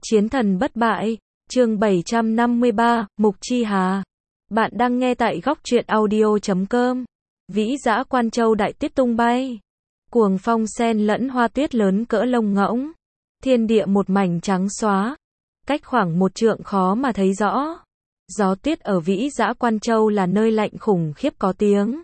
Chiến thần bất bại, chương 753, Mục Chi Hà. Bạn đang nghe tại góc truyện audio.com. Vĩ dã Quan Châu đại tuyết tung bay. Cuồng phong sen lẫn hoa tuyết lớn cỡ lông ngỗng. Thiên địa một mảnh trắng xóa. Cách khoảng một trượng khó mà thấy rõ. Gió tuyết ở Vĩ dã Quan Châu là nơi lạnh khủng khiếp có tiếng.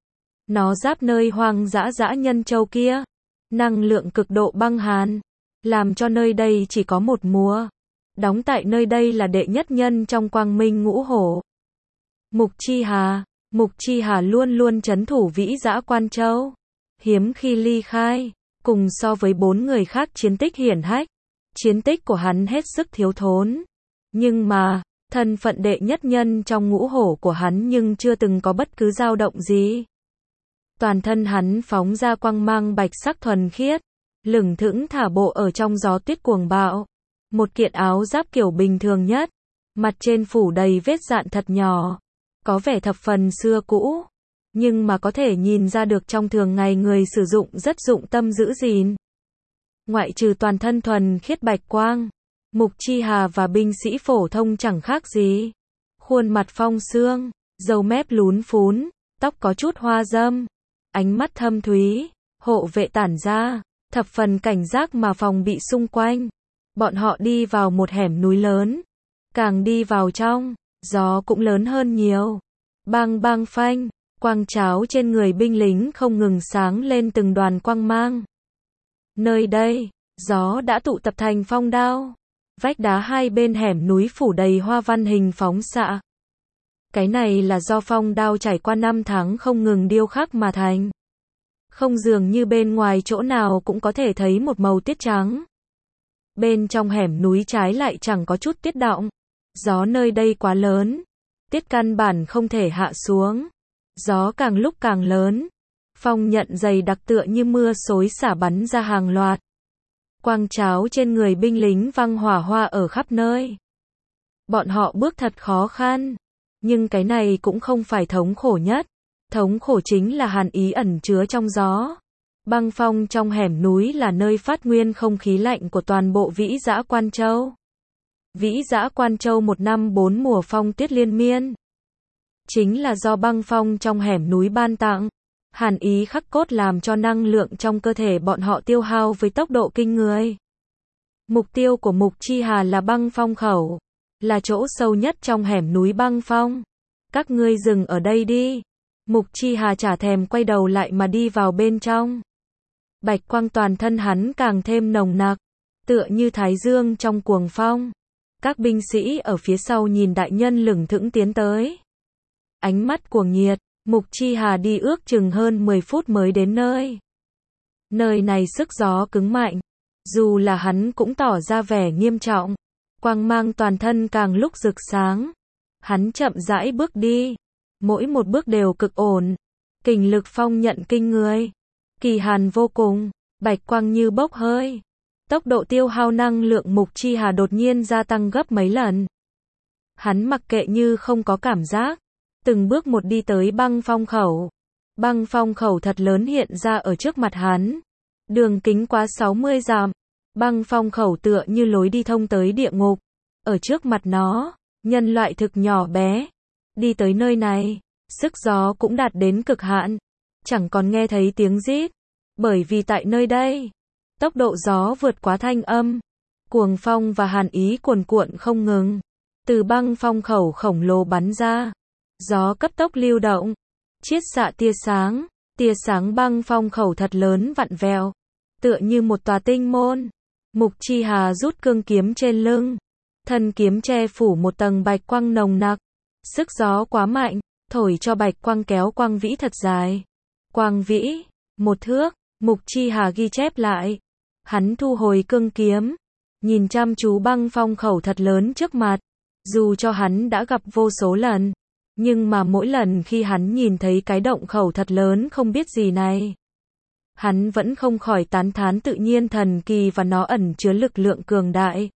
Nó giáp nơi hoang dã dã Nhân Châu kia. Năng lượng cực độ băng hàn. Làm cho nơi đây chỉ có một mùa. Đóng tại nơi đây là đệ nhất nhân trong quang minh ngũ hổ. Mục Chi Hà luôn luôn trấn thủ Vĩ dã Quan Châu. Hiếm khi ly khai, cùng so với 4 người khác chiến tích hiển hách. Chiến tích của hắn hết sức thiếu thốn. Nhưng mà, thân phận đệ nhất nhân trong ngũ hổ của hắn nhưng chưa từng có bất cứ dao động gì. Toàn thân hắn phóng ra quang mang bạch sắc thuần khiết. Lửng thững thả bộ ở trong gió tuyết cuồng bạo. Một kiện áo giáp kiểu bình thường nhất. Mặt trên phủ đầy vết dạn thật nhỏ. Có vẻ thập phần xưa cũ. Nhưng mà có thể nhìn ra được trong thường ngày người sử dụng rất dụng tâm giữ gìn. Ngoại trừ toàn thân thuần khiết bạch quang. Mục Chi Hà và binh sĩ phổ thông chẳng khác gì. Khuôn mặt phong sương, râu mép lún phún, tóc có chút hoa râm. Ánh mắt thâm thúy, hộ vệ tản ra. Thập phần cảnh giác mà phòng bị xung quanh. Bọn họ đi vào một hẻm núi lớn. Càng đi vào trong, gió cũng lớn hơn nhiều. Bang bang phanh, quang cháo trên người binh lính không ngừng sáng lên từng đoàn quang mang. Nơi đây, gió đã tụ tập thành phong đao. Vách đá hai bên hẻm núi phủ đầy hoa văn hình phóng xạ. Cái này là do phong đao trải qua 5 tháng không ngừng điêu khắc mà thành. Không dường như bên ngoài chỗ nào cũng có thể thấy một màu tiết trắng. Bên trong hẻm núi trái lại chẳng có chút tiết động. Gió nơi đây quá lớn. Tiết căn bản không thể hạ xuống. Gió càng lúc càng lớn. Phong nhận dày đặc tựa như mưa xối xả bắn ra hàng loạt. Quang cháo trên người binh lính văng hỏa hoa ở khắp nơi. Bọn họ bước thật khó khăn. Nhưng cái này cũng không phải thống khổ nhất. Thống khổ chính là hàn ý ẩn chứa trong gió. Băng phong trong hẻm núi là nơi phát nguyên không khí lạnh của toàn bộ Vĩ dã Quan Châu. Vĩ dã Quan Châu một năm 4 mùa phong tuyết liên miên. Chính là do băng phong trong hẻm núi ban tặng. Hàn ý khắc cốt làm cho năng lượng trong cơ thể bọn họ tiêu hao với tốc độ kinh người. Mục tiêu của Mục Chi Hà là băng phong khẩu. Là chỗ sâu nhất trong hẻm núi băng phong. Các ngươi dừng ở đây đi. Mục Chi Hà chả thèm quay đầu lại mà đi vào bên trong. Bạch quang toàn thân hắn càng thêm nồng nặc, tựa như thái dương trong cuồng phong. Các binh sĩ ở phía sau nhìn đại nhân lửng thững tiến tới. Ánh mắt cuồng nhiệt, Mục Chi Hà đi ước chừng hơn 10 phút mới đến nơi. Nơi này sức gió cứng mạnh, dù là hắn cũng tỏ ra vẻ nghiêm trọng. Quang mang toàn thân càng lúc rực sáng. Hắn chậm rãi bước đi. Mỗi một bước đều cực ổn. Kình lực phong nhận kinh người. Kỳ hàn vô cùng. Bạch quang như bốc hơi. Tốc độ tiêu hao năng lượng Mục Chi Hà đột nhiên gia tăng gấp mấy lần. Hắn mặc kệ như không có cảm giác. Từng bước một đi tới băng phong khẩu. Băng phong khẩu thật lớn hiện ra ở trước mặt hắn. Đường kính quá 60 dặm. Băng phong khẩu tựa như lối đi thông tới địa ngục. Ở trước mặt nó, nhân loại thực nhỏ bé. Đi tới nơi này, sức gió cũng đạt đến cực hạn. Chẳng còn nghe thấy tiếng rít. Bởi vì tại nơi đây, tốc độ gió vượt quá thanh âm. Cuồng phong và hàn ý cuồn cuộn không ngừng. Từ băng phong khẩu khổng lồ bắn ra. Gió cấp tốc lưu động. Chiết xạ tia sáng. Tia sáng băng phong khẩu thật lớn vặn vẹo. Tựa như một tòa tinh môn. Mục Chi Hà rút cương kiếm trên lưng. Thân kiếm che phủ một tầng bạch quang nồng nặc. Sức gió quá mạnh, thổi cho bạch quang kéo quang vĩ thật dài. Quang vĩ, 1 thước, Mục Chi Hà ghi chép lại. Hắn thu hồi cương kiếm, nhìn chăm chú băng phong khẩu thật lớn trước mặt. Dù cho hắn đã gặp vô số lần, nhưng mà mỗi lần khi hắn nhìn thấy cái động khẩu thật lớn không biết gì này, hắn vẫn không khỏi tán thán tự nhiên thần kỳ và nó ẩn chứa lực lượng cường đại.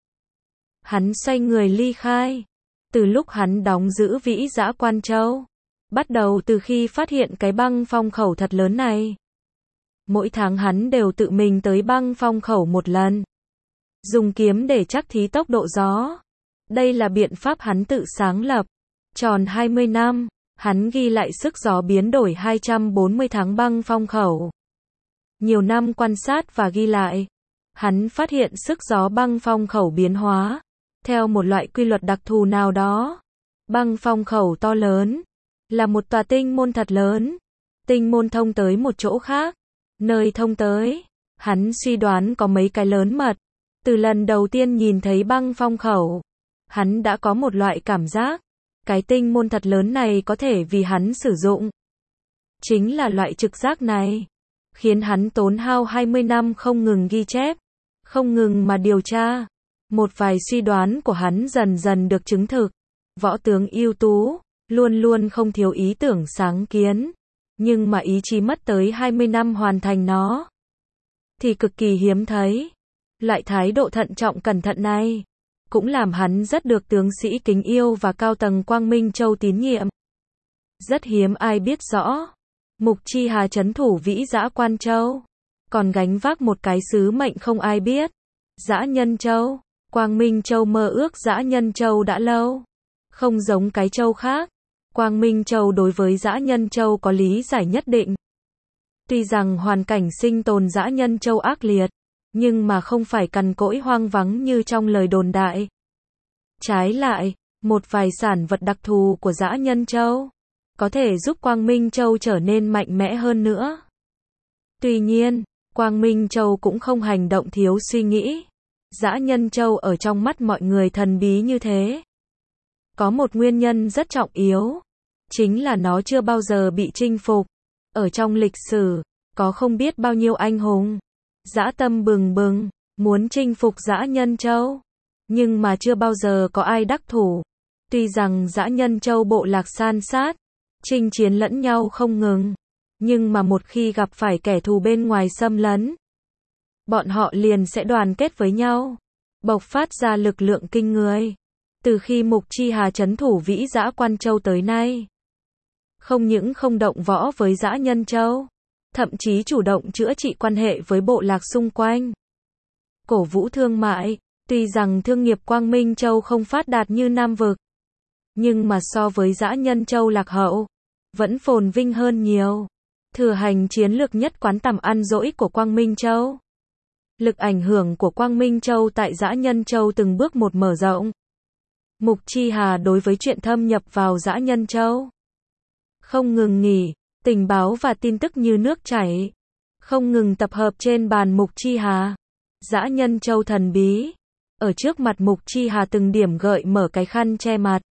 Hắn xoay người ly khai. Từ lúc hắn đóng giữ Vĩ dã Quan Châu, bắt đầu từ khi phát hiện cái băng phong khẩu thật lớn này, mỗi tháng hắn đều tự mình tới băng phong khẩu một lần. dùng kiếm để trắc thí tốc độ gió. Đây là biện pháp hắn tự sáng lập. Tròn 20 năm, hắn ghi lại sức gió biến đổi 240 tháng băng phong khẩu. Nhiều năm quan sát và ghi lại, hắn phát hiện sức gió băng phong khẩu biến hóa theo một loại quy luật đặc thù nào đó. Băng phong khẩu to lớn là một tòa tinh môn thật lớn. Tinh môn thông tới một chỗ khác. Nơi thông tới, hắn suy đoán có mấy cái lớn mật. Từ lần đầu tiên nhìn thấy băng phong khẩu, hắn đã có một loại cảm giác, cái tinh môn thật lớn này có thể vì hắn sử dụng. Chính là loại trực giác này, khiến hắn tốn hao 20 năm không ngừng ghi chép, không ngừng mà điều tra. Một vài suy đoán của hắn dần dần được chứng thực. Võ tướng ưu tú, luôn luôn không thiếu ý tưởng sáng kiến, nhưng mà ý chí mất tới 20 năm hoàn thành nó, thì cực kỳ hiếm thấy. Loại thái độ thận trọng cẩn thận này, cũng làm hắn rất được tướng sĩ kính yêu và cao tầng Quang Minh Châu tín nhiệm. Rất hiếm ai biết rõ, Mục Chi Hà trấn thủ Vĩ Dã Quan Châu, còn gánh vác một cái sứ mệnh không ai biết. Dã Nhân Châu, Quang Minh Châu mơ ước Dã Nhân Châu đã lâu. Không giống cái châu khác, Quang Minh Châu đối với Dã Nhân Châu có lý giải nhất định. Tuy rằng hoàn cảnh sinh tồn Dã Nhân Châu ác liệt, nhưng mà không phải cằn cỗi hoang vắng như trong lời đồn đại. Trái lại, một vài sản vật đặc thù của Dã Nhân Châu có thể giúp Quang Minh Châu trở nên mạnh mẽ hơn nữa. Tuy nhiên, Quang Minh Châu cũng không hành động thiếu suy nghĩ. Dã Nhân Châu ở trong mắt mọi người thần bí như thế, có một nguyên nhân rất trọng yếu, chính là nó chưa bao giờ bị chinh phục. Ở trong lịch sử, có không biết bao nhiêu anh hùng, dã tâm bừng bừng, muốn chinh phục Dã Nhân Châu, nhưng mà chưa bao giờ có ai đắc thủ. Tuy rằng Dã Nhân Châu bộ lạc san sát, chinh chiến lẫn nhau không ngừng, nhưng mà một khi gặp phải kẻ thù bên ngoài xâm lấn, bọn họ liền sẽ đoàn kết với nhau, bộc phát ra lực lượng kinh người. Từ khi Mục Chi Hà trấn thủ Vĩ Dã Quan Châu tới nay, không những không động võ với Dã Nhân Châu, thậm chí chủ động chữa trị quan hệ với bộ lạc xung quanh, cổ vũ thương mại. Tuy rằng thương nghiệp Quang Minh Châu không phát đạt như Nam Vực, nhưng mà so với Dã Nhân Châu lạc hậu, vẫn phồn vinh hơn nhiều. Thừa hành chiến lược nhất quán tầm ăn dỗi của Quang Minh Châu, lực ảnh hưởng của Quang Minh Châu tại Dã Nhân Châu từng bước một mở rộng. Mục Chi Hà đối với chuyện thâm nhập vào Dã Nhân Châu không ngừng nghỉ, tình báo và tin tức như nước chảy, không ngừng tập hợp trên bàn Mục Chi Hà. Dã Nhân Châu thần bí, ở trước mặt Mục Chi Hà từng điểm gợi mở cái khăn che mặt,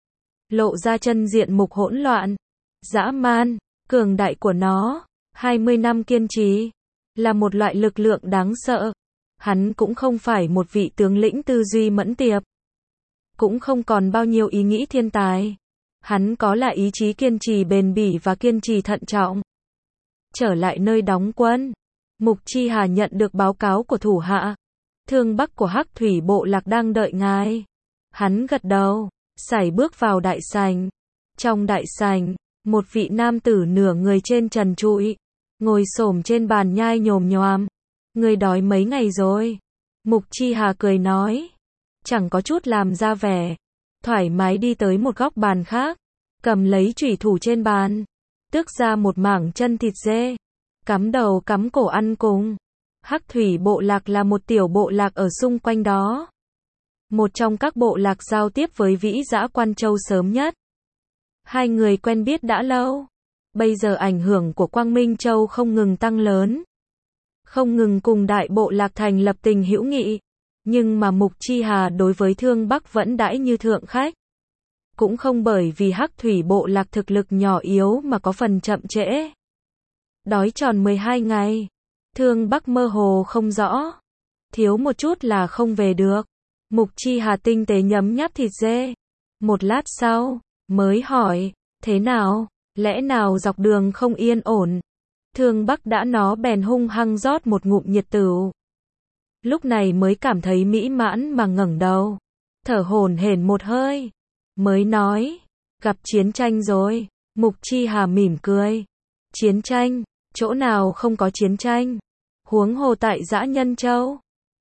lộ ra chân diện mục hỗn loạn, dã man, cường đại của nó. 20 năm kiên trì, là một loại lực lượng đáng sợ. Hắn cũng không phải một vị tướng lĩnh tư duy mẫn tiệp, cũng không còn bao nhiêu ý nghĩ thiên tài. Hắn có là ý chí kiên trì bền bỉ và kiên trì thận trọng. Trở lại nơi đóng quân, Mục Chi Hà nhận được báo cáo của thủ hạ. Thương Bắc của Hắc Thủy bộ lạc đang đợi ngài. Hắn gật đầu, sải bước vào đại sảnh. Trong đại sảnh, một vị nam tử nửa người trên trần trụi, ngồi xổm trên bàn nhai nhồm nhoàm. Người đói mấy ngày rồi? Mục Chi Hà cười nói, chẳng có chút làm ra vẻ, thoải mái đi tới một góc bàn khác, cầm lấy chủy thủ trên bàn, tước ra một mảng chân thịt dê, cắm đầu cắm cổ ăn cùng. Hắc Thủy bộ lạc là một tiểu bộ lạc ở xung quanh đó, một trong các bộ lạc giao tiếp với Vĩ Dã Quan Châu sớm nhất. Hai người quen biết đã lâu, bây giờ ảnh hưởng của Quang Minh Châu không ngừng tăng lớn, không ngừng cùng đại bộ lạc thành lập tình hữu nghị. Nhưng mà Mục Chi Hà đối với Thương Bắc vẫn đãi như thượng khách. Cũng không bởi vì Hắc Thủy bộ lạc thực lực nhỏ yếu mà có phần chậm trễ. Đói tròn 12 ngày, Thương Bắc mơ hồ không rõ, thiếu một chút là không về được. Mục Chi Hà tinh tế nhấm nháp thịt dê. Một lát sau, mới hỏi, thế nào, lẽ nào dọc đường không yên ổn? Thương Bắc đã nó bèn hung hăng rót một ngụm nhiệt tửu. Lúc này mới cảm thấy mỹ mãn mà ngẩng đầu, thở hổn hển một hơi, mới nói, gặp chiến tranh rồi. Mục Chi Hà mỉm cười, chiến tranh, chỗ nào không có chiến tranh, huống hồ tại Dã Nhân Châu.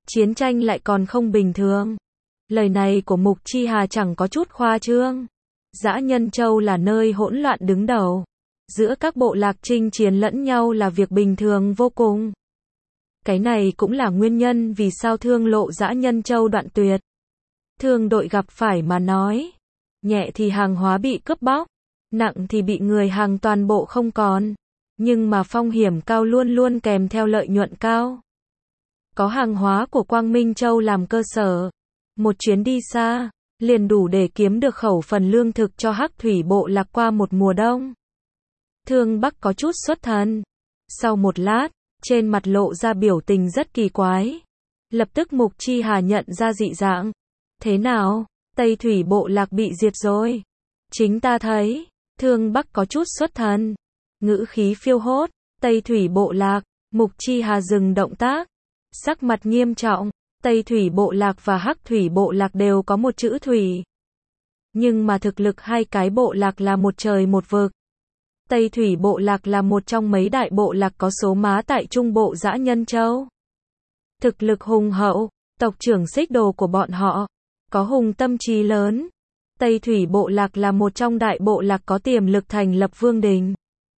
chiến tranh lại còn không bình thường. Lời này của Mục Chi Hà chẳng có chút khoa trương. Dã Nhân Châu là nơi hỗn loạn đứng đầu. Giữa các bộ lạc chinh chiến lẫn nhau là việc bình thường vô cùng. Cái này cũng là nguyên nhân vì sao thương lộ Dã Nhân Châu đoạn tuyệt. Thương đội gặp phải mà nói. Nhẹ thì hàng hóa bị cướp bóc, nặng thì bị người hàng toàn bộ không còn. Nhưng mà phong hiểm cao luôn luôn kèm theo lợi nhuận cao. Có hàng hóa của Quang Minh Châu làm cơ sở. Một chuyến đi xa, liền đủ để kiếm được khẩu phần lương thực cho Hắc Thủy bộ lạc qua một mùa đông. Thương Bắc có chút xuất thần. Sau một lát, trên mặt lộ ra biểu tình rất kỳ quái. Lập tức Mục Chi Hà nhận ra dị dạng. Thế nào? Tây Thủy bộ lạc bị diệt rồi. Chính ta thấy. Thương Bắc có chút xuất thần. Ngữ khí phiêu hốt. Tây Thủy bộ lạc. Mục Chi Hà dừng động tác. Sắc mặt nghiêm trọng. Tây Thủy bộ lạc và Hắc Thủy bộ lạc đều có một chữ thủy. Nhưng mà thực lực hai cái bộ lạc là một trời một vực. Tây Thủy bộ lạc là một trong mấy đại bộ lạc có số má tại trung bộ Dã Nhân Châu. Thực lực hùng hậu, tộc trưởng Xích Đồ của bọn họ có hùng tâm trí lớn. Tây Thủy bộ lạc là một trong đại bộ lạc có tiềm lực thành lập vương đình.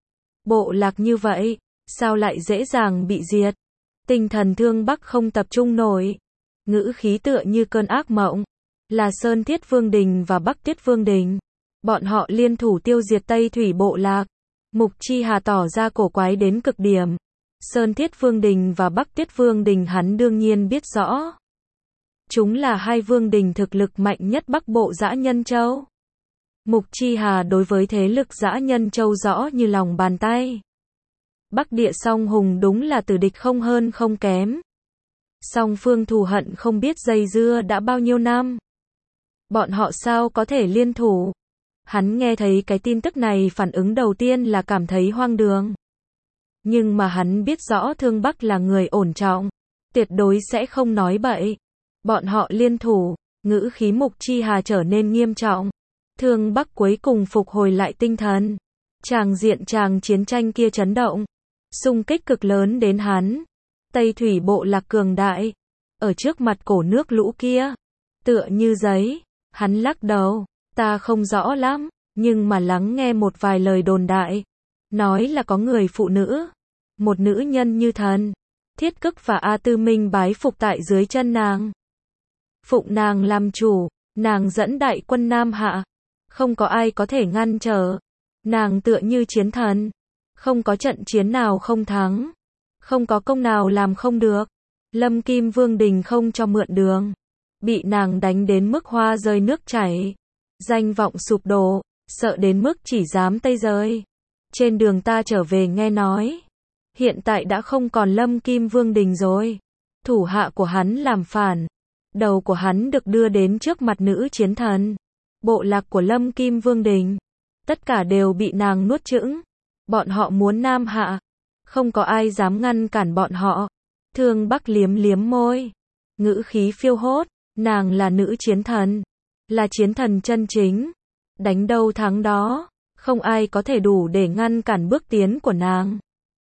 Bộ lạc như vậy, sao lại dễ dàng bị diệt? Tinh thần Thương Bắc không tập trung nổi. Ngữ khí tựa như cơn ác mộng. Là Sơn Thiết Vương Đình và Bắc Tiết Vương Đình. Bọn họ liên thủ tiêu diệt Tây Thủy bộ lạc. Mục Chi Hà tỏ ra cổ quái đến cực điểm. Sơn Thiết Vương Đình và Bắc Tiết Vương Đình hắn đương nhiên biết rõ. Chúng là hai vương đình thực lực mạnh nhất Bắc bộ Dã Nhân Châu. Mục Chi Hà đối với thế lực Dã Nhân Châu rõ như lòng bàn tay. Bắc địa song hùng đúng là tử địch không hơn không kém. Song phương thù hận không biết dây dưa đã bao nhiêu năm. Bọn họ sao có thể liên thủ? Hắn nghe thấy cái tin tức này phản ứng đầu tiên là cảm thấy hoang đường. Nhưng mà hắn biết rõ Thương Bắc là người ổn trọng. Tuyệt đối sẽ không nói bậy. Bọn họ liên thủ, ngữ khí Mục Chi Hà trở nên nghiêm trọng. Thương Bắc cuối cùng phục hồi lại tinh thần. Tràng chiến tranh kia chấn động. Xung kích cực lớn đến hắn. Tây Thủy bộ lạc cường đại. Ở trước mặt cổ nước lũ kia. Tựa như giấy. Hắn lắc đầu. Ta không rõ lắm. Nhưng mà lắng nghe một vài lời đồn đại. Nói là có người phụ nữ. Một nữ nhân như thần. Thiết Cức và A Tư Minh bái phục tại dưới chân nàng. Phụng nàng làm chủ. Nàng dẫn đại quân Nam Hạ. Không có ai có thể ngăn trở. Nàng tựa như chiến thần. Không có trận chiến nào không thắng. Không có công nào làm không được. Lâm Kim Vương Đình không cho mượn đường. Bị nàng đánh đến mức hoa rơi nước chảy. Danh vọng sụp đổ. Sợ đến mức chỉ dám tây rơi. Trên đường ta trở về nghe nói. Hiện tại đã không còn Lâm Kim Vương Đình rồi. Thủ hạ của hắn làm phản. Đầu của hắn được đưa đến trước mặt nữ chiến thần. Bộ lạc của Lâm Kim Vương Đình. Tất cả đều bị nàng nuốt chửng. Bọn họ muốn Nam Hạ. Không có ai dám ngăn cản bọn họ. Thương Bắc liếm liếm môi. Ngữ khí phiêu hốt. Nàng là nữ chiến thần. Là chiến thần chân chính. Đánh đâu thắng đó. Không ai có thể đủ để ngăn cản bước tiến của nàng.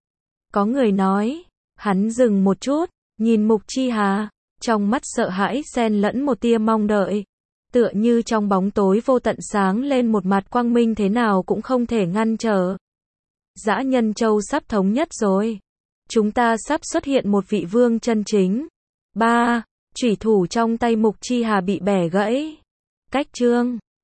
Có người nói. Hắn dừng một chút. Nhìn Mục Chi Hà. Trong mắt sợ hãi xen lẫn một tia mong đợi. Tựa như trong bóng tối vô tận sáng lên một mặt quang minh thế nào cũng không thể ngăn trở. Dã Nhân Châu sắp thống nhất rồi. Chúng ta sắp xuất hiện một vị vương chân chính. 3. Chủy thủ trong tay Mục Chi Hà bị bẻ gãy. Cách chương